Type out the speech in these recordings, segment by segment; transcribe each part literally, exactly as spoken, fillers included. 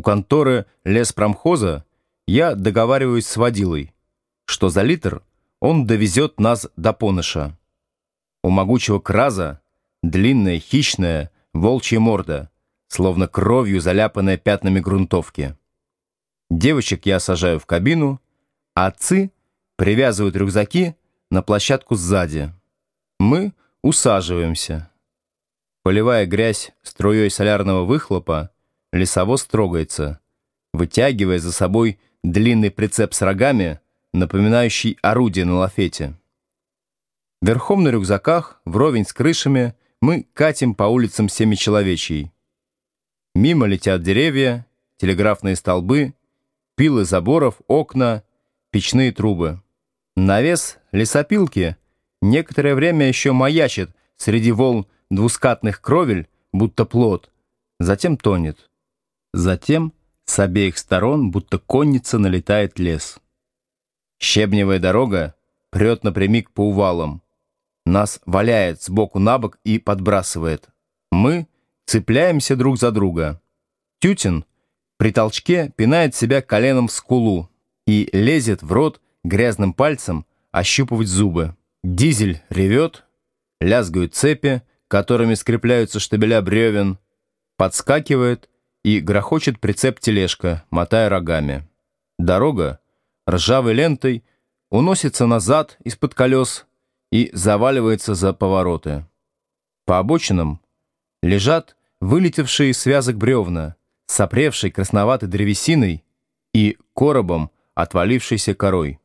конторы леспромхоза я договариваюсь с водилой, что за литр он довезет нас до Поныша. У могучего краза длинная, хищная, волчья морда, словно кровью заляпанная пятнами грунтовки. Девочек я сажаю в кабину, а отцы привязывают рюкзаки на площадку сзади. Мы усаживаемся. Поливая грязь струей солярного выхлопа, лесовоз трогается, вытягивая за собой длинный прицеп с рогами, напоминающий орудие на лафете. Верхом на рюкзаках, вровень с крышами, мы катим по улицам Семичеловечьей. Мимо летят деревья, телеграфные столбы, пилы заборов, окна, печные трубы. Навес лесопилки некоторое время еще маячит среди волн двускатных кровель, будто плот, затем тонет. Затем с обеих сторон, будто конница, налетает лес. Щебневая дорога прет напрямик по увалам. Нас валяет сбоку на бок и подбрасывает. Мы цепляемся друг за друга. Тютин при толчке пинает себя коленом в скулу и лезет в рот грязным пальцем ощупывать зубы. Дизель ревет, лязгают цепи, которыми скрепляются штабеля бревен, подскакивает и грохочет прицеп-тележка, мотая рогами. Дорога ржавой лентой уносится назад из-под колес и заваливается за повороты. По обочинам лежат вылетевшие из связок бревна, сопревшей красноватой древесиной и коробом отвалившейся корой.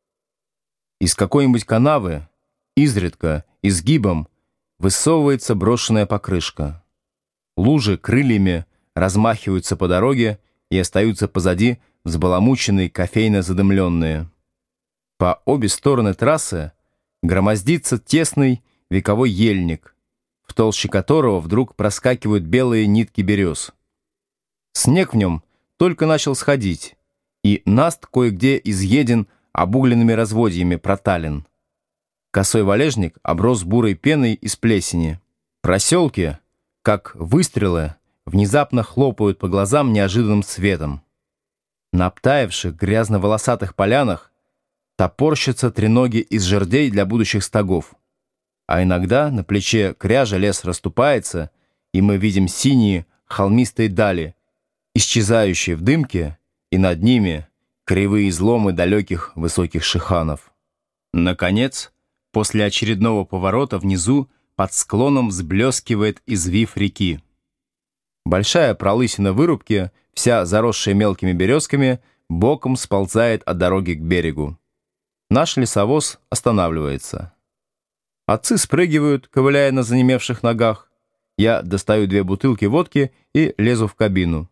Из какой-нибудь канавы, изредка, изгибом, высовывается брошенная покрышка. Лужи крыльями размахиваются по дороге и остаются позади взбаламученные, кофейно задымленные. По обе стороны трассы громоздится тесный вековой ельник, в толще которого вдруг проскакивают белые нитки берез. Снег в нем только начал сходить, и наст кое-где изъеден обугленными разводьями проталин. Косой валежник оброс бурой пеной из плесени. Проселки, как выстрелы, внезапно хлопают по глазам неожиданным светом. На обтаявших грязно-волосатых полянах топорщатся треноги из жердей для будущих стогов. А иногда на плече кряжа лес расступается, и мы видим синие холмистые дали, исчезающие в дымке, и над ними кривые изломы далеких высоких шиханов. Наконец, после очередного поворота внизу под склоном взблескивает извив реки. Большая пролысина вырубки, вся заросшая мелкими березками, боком сползает от дороги к берегу. Наш лесовоз останавливается. Отцы спрыгивают, ковыляя на занемевших ногах. Я достаю две бутылки водки и лезу в кабину.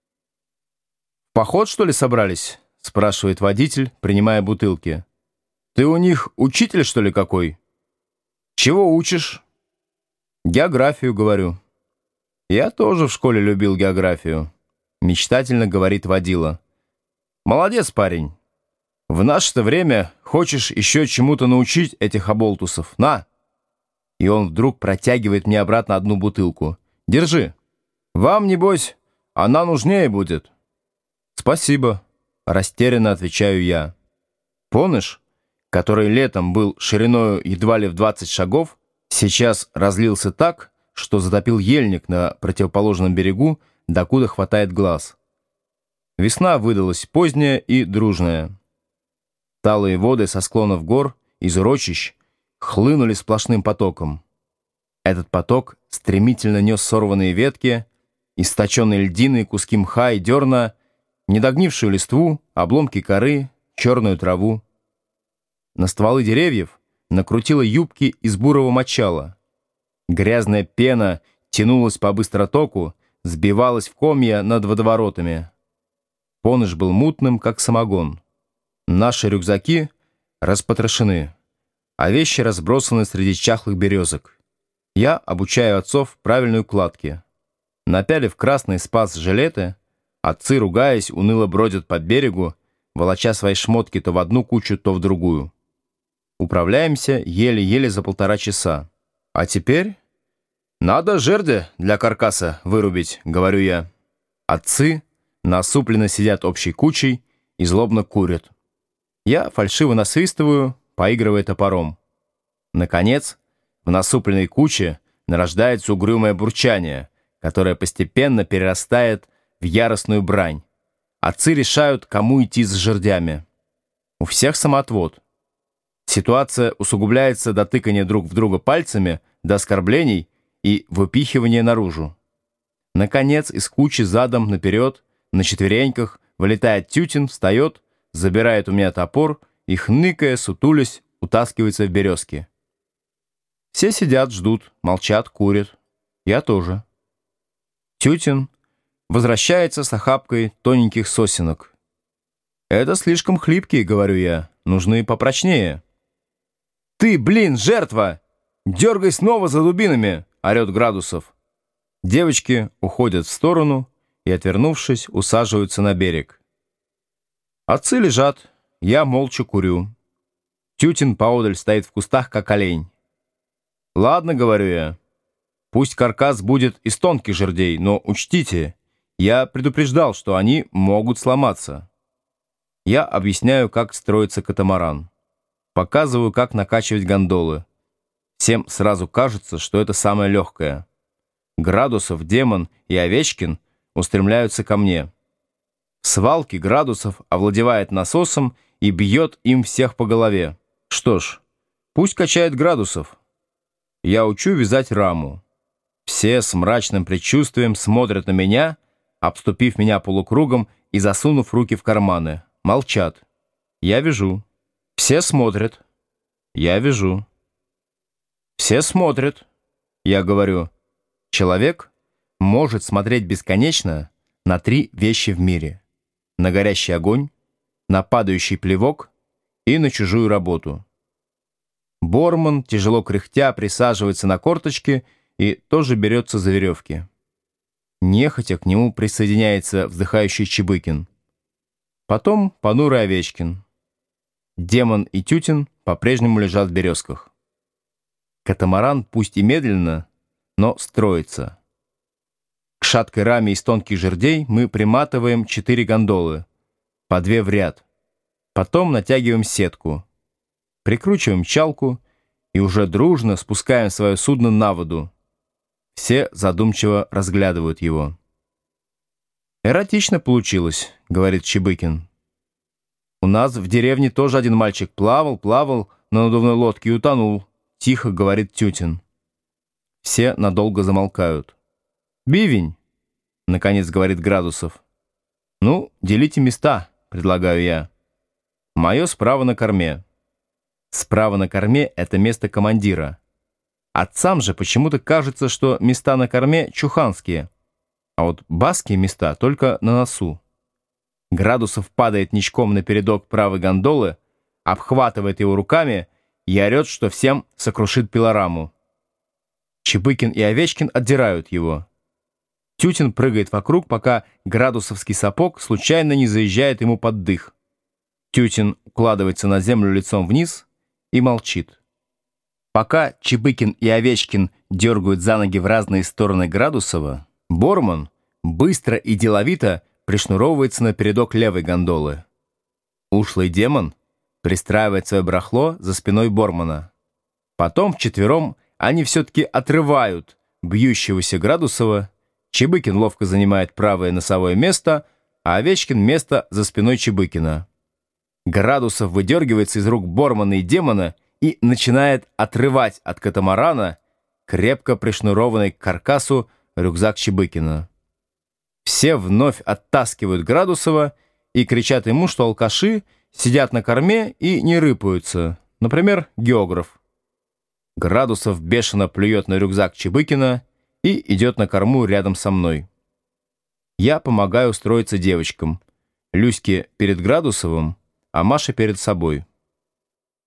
«В поход, что ли, собрались?» — спрашивает водитель, принимая бутылки. «Ты у них учитель, что ли, какой?» «Чего учишь?» «Географию, говорю». «Я тоже в школе любил географию», — мечтательно говорит водила. «Молодец, парень. В наше-то время хочешь еще чему-то научить этих оболтусов? На!» И он вдруг протягивает мне обратно одну бутылку. «Держи. Вам, небось, она нужнее будет». «Спасибо», — растерянно отвечаю я. Поныш, который летом был шириною едва ли в двадцать шагов, сейчас разлился так, что затопил ельник на противоположном берегу, докуда хватает глаз. Весна выдалась поздняя и дружная. Талые воды со склонов гор, из урочищ, хлынули сплошным потоком. Этот поток стремительно нес сорванные ветки, источенные льдины, куски мха и дерна, недогнившую листву, обломки коры, черную траву. На стволы деревьев накрутило юбки из бурого мочала. Грязная пена тянулась по быстротоку, сбивалась в комья над водоворотами. Поныш был мутным, как самогон. Наши рюкзаки распотрошены, а вещи разбросаны среди чахлых березок. Я обучаю отцов правильной укладке. Напялив красный спас-жилеты, отцы, ругаясь, уныло бродят по берегу, волоча свои шмотки то в одну кучу, то в другую. Управляемся еле-еле за полтора часа. А теперь надо жерди для каркаса вырубить, говорю я. Отцы насупленно сидят общей кучей и злобно курят. Я фальшиво насвистываю, поигрывая топором. Наконец, в насупленной куче нарождается угрюмое бурчание, которое постепенно перерастает в яростную брань. Отцы решают, кому идти с жердями. У всех самоотвод. Ситуация усугубляется до тыкания друг в друга пальцами, до оскорблений и выпихивания наружу. Наконец, из кучи задом наперед, на четвереньках, вылетает Тютин, встает, забирает у меня топор и, хныкая, сутулясь, утаскивается в березки. Все сидят, ждут, молчат, курят. Я тоже. Тютин возвращается с охапкой тоненьких сосенок. «Это слишком хлипкие», — говорю я, — «нужны попрочнее». «Ты, блин, жертва! Дергай снова за дубинами!» — орет Градусов. Девочки уходят в сторону и, отвернувшись, усаживаются на берег. Отцы лежат, я молча курю. Тютин поодаль стоит в кустах, как олень. «Ладно, — говорю я, — пусть каркас будет из тонких жердей, но учтите, я предупреждал, что они могут сломаться». Я объясняю, как строится катамаран. Показываю, как накачивать гондолы. Всем сразу кажется, что это самое легкое. Градусов, Демон и Овечкин устремляются ко мне. В свалке Градусов овладевает насосом и бьет им всех по голове. Что ж, пусть качает Градусов. Я учу вязать раму. Все с мрачным предчувствием смотрят на меня, обступив меня полукругом и засунув руки в карманы. Молчат. Я вяжу. Все смотрят. Я вяжу. Все смотрят. Я говорю, человек может смотреть бесконечно на три вещи в мире. На горящий огонь, на падающий плевок и на чужую работу. Борман, тяжело кряхтя, присаживается на корточки и тоже берется за веревки. Нехотя к нему присоединяется вздыхающий Чебыкин. Потом понурый Овечкин. Демон и Тютин по-прежнему лежат в березках. Катамаран, пусть и медленно, но строится. К шаткой раме из тонких жердей мы приматываем четыре гондолы, по две в ряд. Потом натягиваем сетку, прикручиваем чалку и уже дружно спускаем свое судно на воду. Все задумчиво разглядывают его. «Эротично получилось», — говорит Чебыкин. «У нас в деревне тоже один мальчик плавал, плавал на надувной лодке и утонул», — тихо говорит Тютин. Все надолго замолкают. «Бивень», — наконец говорит Градусов. «Ну, делите места», — предлагаю я. «Мое справа на корме». Справа на корме — это место командира. Отцам же почему-то кажется, что места на корме чуханские, а вот баские места только на носу. Градусов падает ничком на передок правой гондолы, обхватывает его руками и орет, что всем сокрушит пилораму. Чебыкин и Овечкин отдирают его. Тютин прыгает вокруг, пока градусовский сапог случайно не заезжает ему под дых. Тютин укладывается на землю лицом вниз и молчит. Пока Чебыкин и Овечкин дергают за ноги в разные стороны Градусова, Борман быстро и деловито пришнуровывается на передок левой гондолы. Ушлый Демон пристраивает свое барахло за спиной Бормана. Потом вчетвером они все-таки отрывают бьющегося Градусова. Чебыкин ловко занимает правое носовое место, а Овечкин место за спиной Чебыкина. Градусов выдергивается из рук Бормана и Демона и начинает отрывать от катамарана крепко пришнурованный к каркасу рюкзак Чебыкина. Все вновь оттаскивают Градусова и кричат ему, что алкаши сидят на корме и не рыпаются, например, географ. Градусов бешено плюет на рюкзак Чебыкина и идет на корму рядом со мной. Я помогаю устроиться девочкам. Люське перед Градусовым, а Маша перед собой.